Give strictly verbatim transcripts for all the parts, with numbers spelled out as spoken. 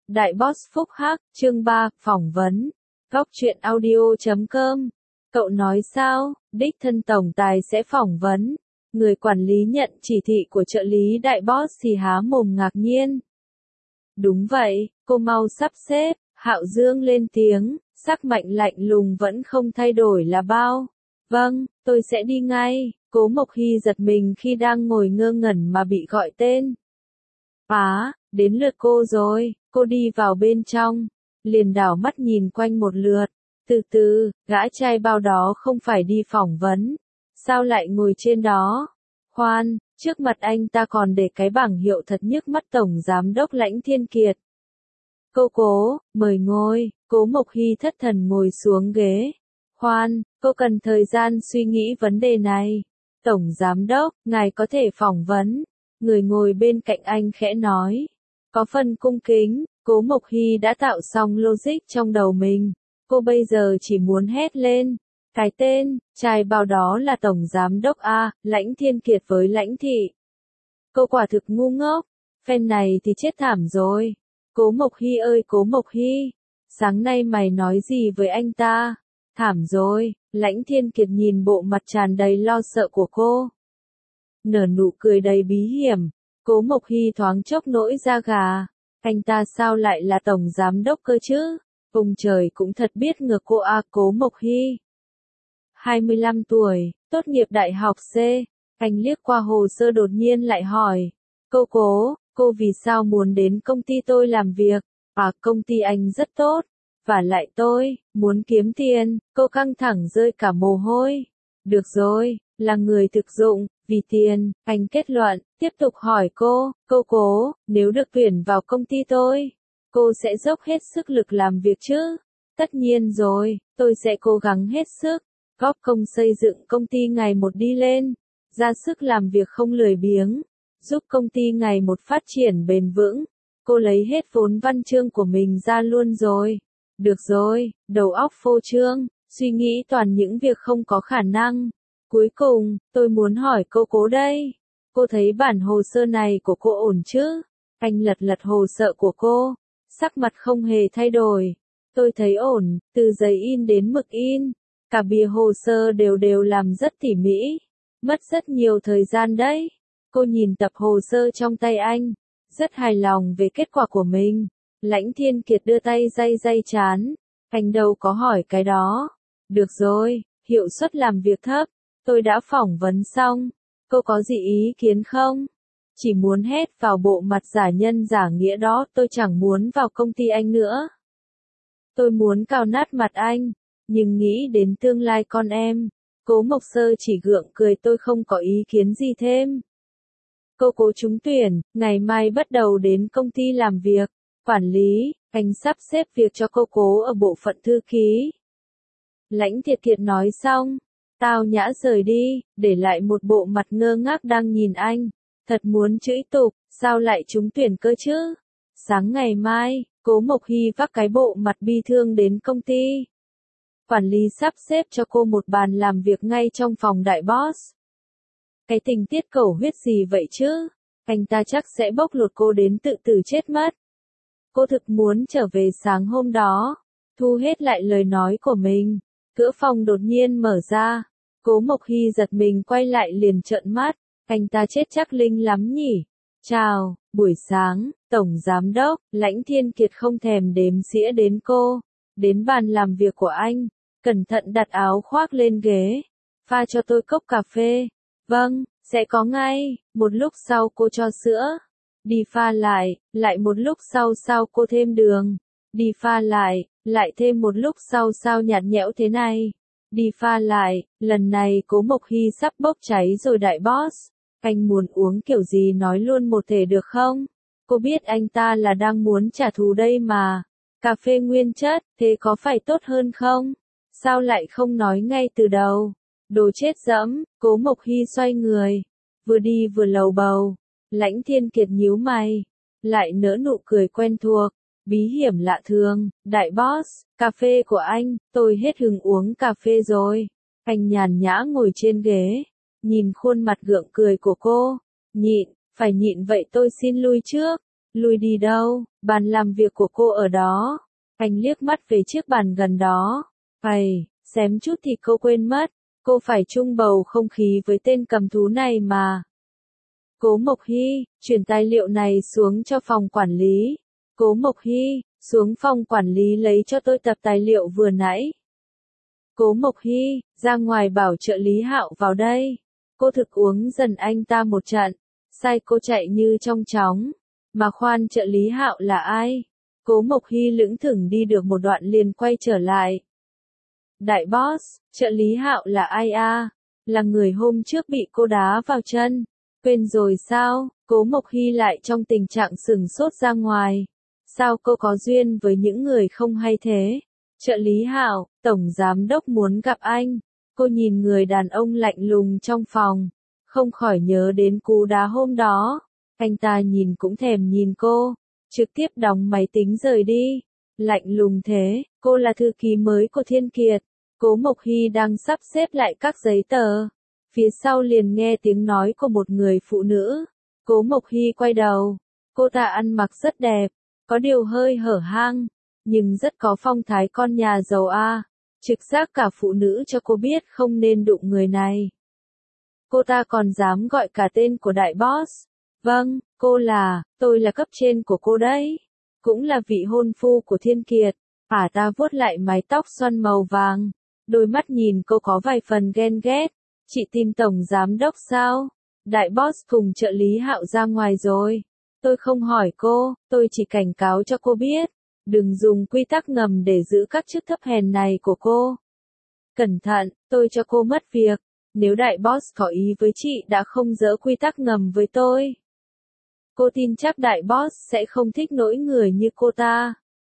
Đại Boss Phúc Hắc, chương ba, phỏng vấn. Góc truyện audio chấm com. Cậu nói sao, đích thân tổng tài sẽ phỏng vấn. Người quản lý nhận chỉ thị của trợ lý đại boss thì há mồm ngạc nhiên. Đúng vậy, cô mau sắp xếp, Hạo Dương lên tiếng, sắc mạnh lạnh lùng vẫn không thay đổi là bao. Vâng, tôi sẽ đi ngay. Cố Mộc Hy giật mình khi đang ngồi ngơ ngẩn mà bị gọi tên. Á, đến lượt cô rồi, cô đi vào bên trong, liền đảo mắt nhìn quanh một lượt. Từ từ, gã trai bao đó không phải đi phỏng vấn, sao lại ngồi trên đó? Khoan, trước mặt anh ta còn để cái bảng hiệu thật nhức mắt Tổng Giám đốc Lãnh Thiên Kiệt. Cô Cố, mời ngồi. Cố Mộc Hy thất thần ngồi xuống ghế. Khoan, cô cần thời gian suy nghĩ vấn đề này. Tổng Giám đốc, ngài có thể phỏng vấn. Người ngồi bên cạnh anh khẽ nói. Có phần cung kính, Cố Mộc Hy đã tạo xong logic trong đầu mình. Cô bây giờ chỉ muốn hét lên. Cái tên, trai bao đó là Tổng Giám đốc A, Lãnh Thiên Kiệt với Lãnh Thị. Cô quả thực ngu ngốc. Phen này thì chết thảm rồi. Cố Mộc Hy ơi Cố Mộc Hy. Sáng nay mày nói gì với anh ta? Thảm rồi. Lãnh Thiên Kiệt nhìn bộ mặt tràn đầy lo sợ của cô. Nở nụ cười đầy bí hiểm. Cố Mộc Hy thoáng chốc nổi da gà. Anh ta sao lại là Tổng Giám đốc cơ chứ? Ông trời cũng thật biết ngược cô A. Cố Mộc Hy. hai mươi lăm tuổi, tốt nghiệp đại học C. Anh liếc qua hồ sơ đột nhiên lại hỏi. Cô Cố, cô vì sao muốn đến công ty tôi làm việc? À, công ty anh rất tốt. Và lại tôi, muốn kiếm tiền. Cô căng thẳng rơi cả mồ hôi. Được rồi, là người thực dụng, vì tiền, anh kết luận, tiếp tục hỏi cô, cô Cố, nếu được tuyển vào công ty tôi, cô sẽ dốc hết sức lực làm việc chứ? Tất nhiên rồi, tôi sẽ cố gắng hết sức, góp công xây dựng công ty ngày một đi lên, ra sức làm việc không lười biếng, giúp công ty ngày một phát triển bền vững. Cô lấy hết vốn văn chương của mình ra luôn rồi. Được rồi, đầu óc phô trương, suy nghĩ toàn những việc không có khả năng. Cuối cùng, tôi muốn hỏi cô Cố đây. Cô thấy bản hồ sơ này của cô ổn chứ? Anh lật lật hồ sơ của cô. Sắc mặt không hề thay đổi. Tôi thấy ổn, từ giấy in đến mực in. Cả bìa hồ sơ đều đều làm rất tỉ mỉ. Mất rất nhiều thời gian đấy. Cô nhìn tập hồ sơ trong tay anh. Rất hài lòng về kết quả của mình. Lãnh Thiên Kiệt đưa tay day day trán. Anh đâu có hỏi cái đó. Được rồi, hiệu suất làm việc thấp. Tôi đã phỏng vấn xong. Cô có gì ý kiến không? Chỉ muốn hét vào bộ mặt giả nhân giả nghĩa đó. Tôi chẳng muốn vào công ty anh nữa. Tôi muốn cào nát mặt anh. Nhưng nghĩ đến tương lai con em. Cố Mộc Sơ chỉ gượng cười tôi không có ý kiến gì thêm. Cô Cố trúng tuyển, ngày mai bắt đầu đến công ty làm việc. Quản lý, anh sắp xếp việc cho cô Cố ở bộ phận thư ký. Lãnh Thiệt Kiệt nói xong. Tao nhã rời đi, để lại một bộ mặt ngơ ngác đang nhìn anh. Thật muốn chửi tục, sao lại trúng tuyển cơ chứ? Sáng ngày mai, Cố Mộc Hy vác cái bộ mặt bi thương đến công ty. Quản lý sắp xếp cho cô một bàn làm việc ngay trong phòng đại boss. Cái tình tiết cầu huyết gì vậy chứ? Anh ta chắc sẽ bóc lột cô đến tự tử chết mất. Cô thực muốn trở về sáng hôm đó. Thu hết lại lời nói của mình. Cửa phòng đột nhiên mở ra. Cố Mộc Hy giật mình quay lại liền trợn mắt. Anh ta chết chắc linh lắm nhỉ. Chào, buổi sáng, Tổng Giám đốc, Lãnh Thiên Kiệt không thèm đếm xỉa đến cô. Đến bàn làm việc của anh. Cẩn thận đặt áo khoác lên ghế. Pha cho tôi cốc cà phê. Vâng, sẽ có ngay. Một lúc sau cô cho sữa. Đi pha lại, lại một lúc sau sao cô thêm đường. Đi pha lại, lại thêm một lúc sau sao nhạt nhẽo thế này. Đi pha lại, lần này Cố Mộc Hy sắp bốc cháy rồi đại boss. Anh muốn uống kiểu gì nói luôn một thể được không? Cô biết anh ta là đang muốn trả thù đây mà. Cà phê nguyên chất, thế có phải tốt hơn không? Sao lại không nói ngay từ đầu? Đồ chết dẫm, Cố Mộc Hy xoay người. Vừa đi vừa lầu bầu. Lãnh Thiên Kiệt nhíu mày. Lại nở nụ cười quen thuộc. Bí hiểm lạ thường, đại boss, cà phê của anh, tôi hết hứng uống cà phê rồi. Anh nhàn nhã ngồi trên ghế, nhìn khuôn mặt gượng cười của cô. Nhịn, phải nhịn vậy tôi xin lui trước. Lui đi đâu, bàn làm việc của cô ở đó. Anh liếc mắt về chiếc bàn gần đó. Ây, xém chút thì cô quên mất. Cô phải chung bầu không khí với tên cầm thú này mà. Cố Mộc Hy, chuyển tài liệu này xuống cho phòng quản lý. Cố Mộc Hy, xuống phòng quản lý lấy cho tôi tập tài liệu vừa nãy. Cố Mộc Hy, ra ngoài bảo trợ lý Hạo vào đây. Cô thực uống dần anh ta một trận. Sai cô chạy như trong chóng. Mà khoan, trợ lý Hạo là ai? Cố Mộc Hy lững thững đi được một đoạn liền quay trở lại. Đại boss, trợ lý Hạo là ai a? Là người hôm trước bị cô đá vào chân. Quên rồi sao? Cố Mộc Hy lại trong tình trạng sửng sốt ra ngoài. Sao cô có duyên với những người không hay thế? Trợ lý Hạo, tổng giám đốc muốn gặp anh. Cô nhìn người đàn ông lạnh lùng trong phòng, không khỏi nhớ đến cú đá hôm đó. Anh ta nhìn cũng thèm nhìn cô, trực tiếp đóng máy tính rời đi. Lạnh lùng thế, cô là thư ký mới của Thiên Kiệt. Cố Mộc Hy đang sắp xếp lại các giấy tờ. Phía sau liền nghe tiếng nói của một người phụ nữ. Cố Mộc Hy quay đầu. Cô ta ăn mặc rất đẹp, có điều hơi hở hang, nhưng rất có phong thái con nhà giàu a. Trực giác cả phụ nữ cho cô biết không nên đụng người này. Cô ta còn dám gọi cả tên của đại boss. Vâng, cô là, tôi là cấp trên của cô đấy. Cũng là vị hôn phu của Thiên Kiệt. Ả ta vuốt lại mái tóc xoăn màu vàng. Đôi mắt nhìn cô có vài phần ghen ghét. Chị tìm tổng giám đốc sao? Đại boss cùng trợ lý Hạo ra ngoài rồi. Tôi không hỏi cô, tôi chỉ cảnh cáo cho cô biết. Đừng dùng quy tắc ngầm để giữ các chức thấp hèn này của cô. Cẩn thận, tôi cho cô mất việc. Nếu đại boss có ý với chị đã không dỡ quy tắc ngầm với tôi. Cô tin chắc đại boss sẽ không thích nỗi người như cô ta.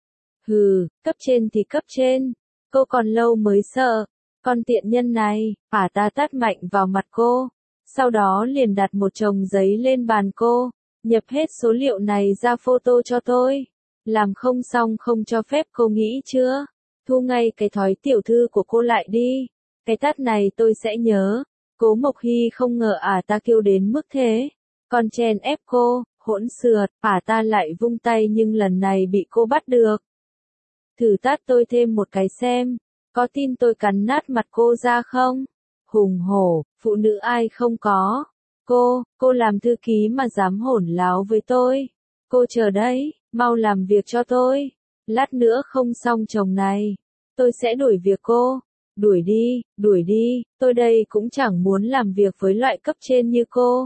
Hừ, cấp trên thì cấp trên. Cô còn lâu mới sợ. Con tiện nhân này, ả ta tát mạnh vào mặt cô. Sau đó liền đặt một chồng giấy lên bàn cô. Nhập hết số liệu này ra photo cho tôi. Làm không xong không cho phép cô nghĩ chưa? Thu ngay cái thói tiểu thư của cô lại đi. Cái tát này tôi sẽ nhớ. Cố Mộc Hy không ngờ ả ta kêu đến mức thế. Còn chèn ép cô, hỗn xược, ả ta lại vung tay nhưng lần này bị cô bắt được. Thử tát tôi thêm một cái xem. Có tin tôi cắn nát mặt cô ra không? Hùng hổ, phụ nữ ai không có. Cô, cô làm thư ký mà dám hỗn láo với tôi. Cô chờ đấy, mau làm việc cho tôi. Lát nữa không xong chồng này. Tôi sẽ đuổi việc cô. Đuổi đi, đuổi đi, tôi đây cũng chẳng muốn làm việc với loại cấp trên như cô.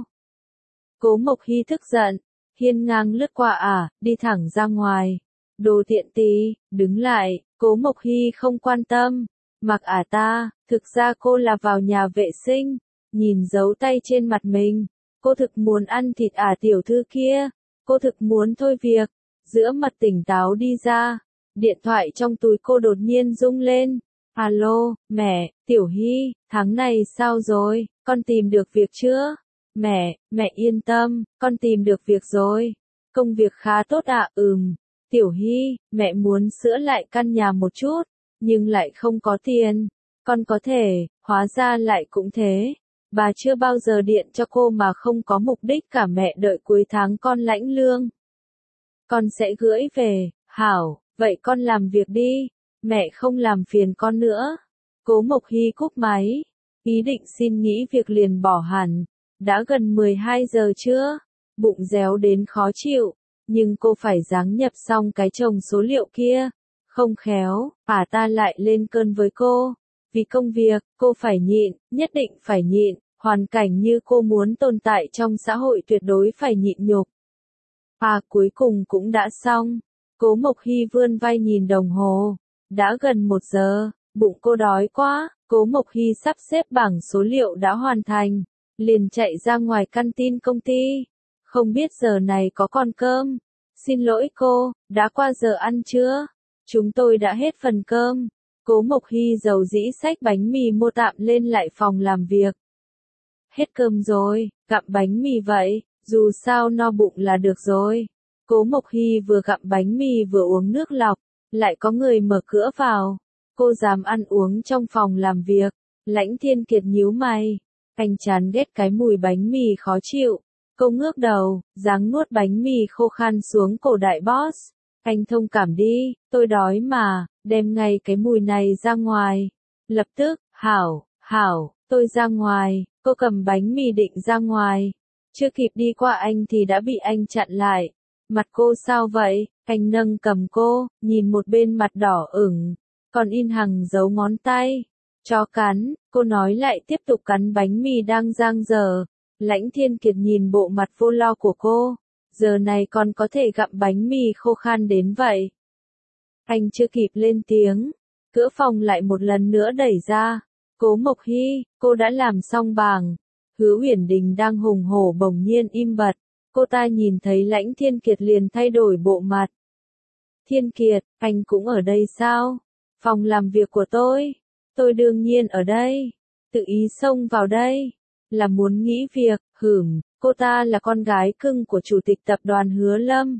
Cố Mộc Hy tức giận, hiên ngang lướt qua ả, đi thẳng ra ngoài. Đồ tiện tì, đứng lại, Cố Mộc Hy không quan tâm. Mặc ả ta, thực ra cô là vào nhà vệ sinh. Nhìn dấu tay trên mặt mình. Cô thực muốn ăn thịt ả tiểu thư kia. Cô thực muốn thôi việc. Giữa mặt tỉnh táo đi ra. Điện thoại trong túi cô đột nhiên rung lên. Alo, mẹ, Tiểu Hy, tháng này sao rồi, con tìm được việc chưa? Mẹ, mẹ yên tâm, con tìm được việc rồi. Công việc khá tốt ạ, à? Ừm. Tiểu Hy, mẹ muốn sửa lại căn nhà một chút, nhưng lại không có tiền. Con có thể, hóa ra lại cũng thế. Bà chưa bao giờ điện cho cô mà không có mục đích cả, mẹ đợi cuối tháng con lãnh lương. Con sẽ gửi về, hảo, vậy con làm việc đi. Mẹ không làm phiền con nữa. Cố Mộc Hy cúp máy. Ý định xin nghỉ việc liền bỏ hẳn. Đã gần mười hai giờ trưa. Bụng réo đến khó chịu. Nhưng cô phải giáng nhập xong cái chồng số liệu kia. Không khéo, ả ta lại lên cơn với cô. Vì công việc, cô phải nhịn, nhất định phải nhịn. Hoàn cảnh như cô muốn tồn tại trong xã hội tuyệt đối phải nhịn nhục. À cuối cùng cũng đã xong. Cố Mộc Hy vươn vai nhìn đồng hồ. Đã gần một giờ, bụng cô đói quá, Cố Mộc Hy sắp xếp bảng số liệu đã hoàn thành, liền chạy ra ngoài căn tin công ty. Không biết giờ này có còn cơm. Xin lỗi cô, đã qua giờ ăn chưa? Chúng tôi đã hết phần cơm. Cố Mộc Hy dầu dĩ xách bánh mì mua tạm lên lại phòng làm việc. Hết cơm rồi, gặm bánh mì vậy, dù sao no bụng là được rồi. Cố Mộc Hy vừa gặm bánh mì vừa uống nước lọc. Lại có người mở cửa vào. Cô dám ăn uống trong phòng làm việc. Lãnh Thiên Kiệt nhíu mày. Anh chán ghét cái mùi bánh mì khó chịu. Cô ngước đầu, dáng nuốt bánh mì khô khan xuống cổ đại boss. Anh thông cảm đi, tôi đói mà, đem ngay cái mùi này ra ngoài. Lập tức, hảo, hảo, tôi ra ngoài, cô cầm bánh mì định ra ngoài. Chưa kịp đi qua anh thì đã bị anh chặn lại. Mặt cô sao vậy? Anh nâng cầm cô, nhìn một bên mặt đỏ ửng, còn in hằng dấu ngón tay. Chó cắn, cô nói lại tiếp tục cắn bánh mì đang dang dở. Lãnh Thiên Kiệt nhìn bộ mặt vô lo của cô. Giờ này còn có thể gặm bánh mì khô khan đến vậy. Anh chưa kịp lên tiếng. Cửa phòng lại một lần nữa đẩy ra. Cố Mộc Hy, cô đã làm xong bảng. Hứa Uyển Đình đang hùng hổ bỗng nhiên im bặt. Cô ta nhìn thấy Lãnh Thiên Kiệt liền thay đổi bộ mặt. Thiên Kiệt, anh cũng ở đây sao? Phòng làm việc của tôi. Tôi đương nhiên ở đây. Tự ý xông vào đây. Là muốn nghỉ việc, hửm, cô ta là con gái cưng của chủ tịch tập đoàn Hứa Lâm.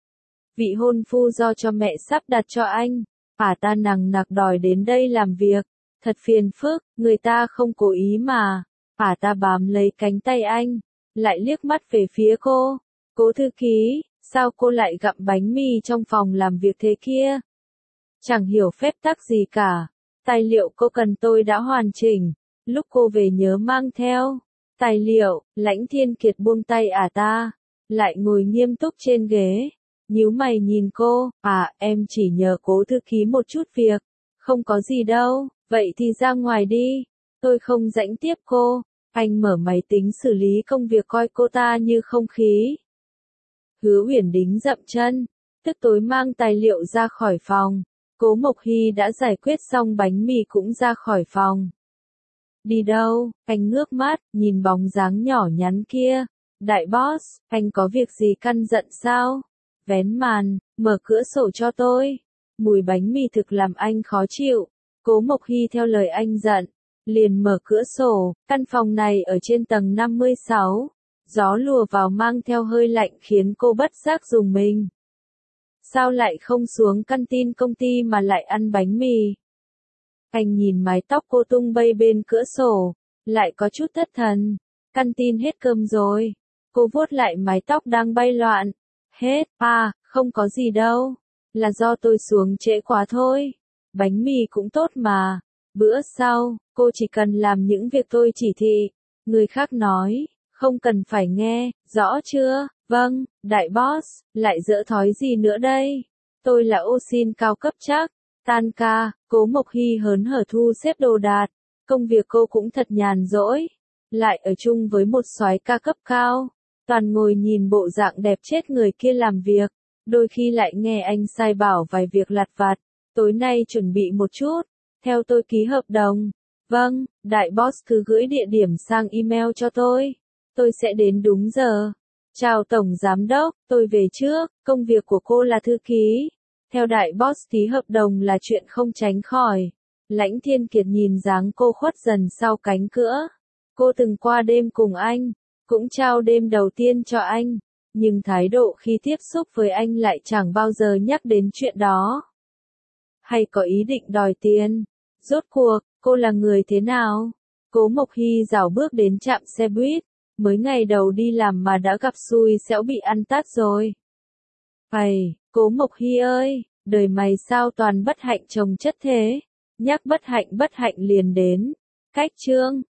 Vị hôn phu do cho mẹ sắp đặt cho anh. Ả ta nằng nặc đòi đến đây làm việc. Thật phiền phức, người ta không cố ý mà. Ả ta bám lấy cánh tay anh. Lại liếc mắt về phía cô. Cố thư ký, sao cô lại gặm bánh mì trong phòng làm việc thế kia? Chẳng hiểu phép tắc gì cả. Tài liệu cô cần tôi đã hoàn chỉnh. Lúc cô về nhớ mang theo. Tài liệu, Lãnh Thiên Kiệt buông tay Ả ta. Lại ngồi nghiêm túc trên ghế. Nhíu mày nhìn cô. À, em chỉ nhờ cố thư ký một chút việc. Không có gì đâu, vậy thì ra ngoài đi. Tôi không rãnh tiếp cô. Anh mở máy tính xử lý công việc coi cô ta như không khí. Hứa Uyển Đình dậm chân. Tức tối mang tài liệu ra khỏi phòng. Cố Mộc Hy đã giải quyết xong bánh mì cũng ra khỏi phòng. Đi đâu? Anh ngước mắt, nhìn bóng dáng nhỏ nhắn kia. Đại boss, anh có việc gì căn dặn sao? Vén màn, mở cửa sổ cho tôi. Mùi bánh mì thực làm anh khó chịu. Cố Mộc Hy theo lời anh dặn, liền mở cửa sổ. Căn phòng này ở trên tầng năm mươi sáu. Gió lùa vào mang theo hơi lạnh khiến cô bất giác rùng mình. Sao lại không xuống căn tin công ty mà lại ăn bánh mì? Anh nhìn mái tóc cô tung bay bên cửa sổ, lại có chút thất thần. Căn tin hết cơm rồi. Cô vuốt lại mái tóc đang bay loạn. Hết, à, không có gì đâu. Là do tôi xuống trễ quá thôi. Bánh mì cũng tốt mà. Bữa sau, cô chỉ cần làm những việc tôi chỉ thị. Người khác nói, không cần phải nghe, rõ chưa? Vâng, đại boss, lại dỡ thói gì nữa đây? Tôi là ô xin cao cấp chắc. Tan ca, Cố Mộc Hy hớn hở thu xếp đồ đạc. Công việc cô cũng thật nhàn rỗi. Lại ở chung với một soái ca cấp cao. Toàn ngồi nhìn bộ dạng đẹp chết người kia làm việc. Đôi khi lại nghe anh sai bảo vài việc lặt vặt. Tối nay chuẩn bị một chút. Theo tôi ký hợp đồng. Vâng, đại boss cứ gửi địa điểm sang email cho tôi. Tôi sẽ đến đúng giờ. Chào Tổng Giám Đốc, tôi về trước. Công việc của cô là thư ký. Theo đại boss ký hợp đồng là chuyện không tránh khỏi. Lãnh Thiên Kiệt nhìn dáng cô khuất dần sau cánh cửa. Cô từng qua đêm cùng anh. Cũng trao đêm đầu tiên cho anh. Nhưng thái độ khi tiếp xúc với anh lại chẳng bao giờ nhắc đến chuyện đó. Hay có ý định đòi tiền. Rốt cuộc, cô là người thế nào? Cố Mộc Hy rảo bước đến trạm xe buýt. Mới ngày đầu đi làm mà đã gặp xui xẻo bị ăn tát rồi. Ây, Cố Mộc Hy ơi, đời mày sao toàn bất hạnh chồng chất thế? Nhắc bất hạnh bất hạnh liền đến. Cách chương.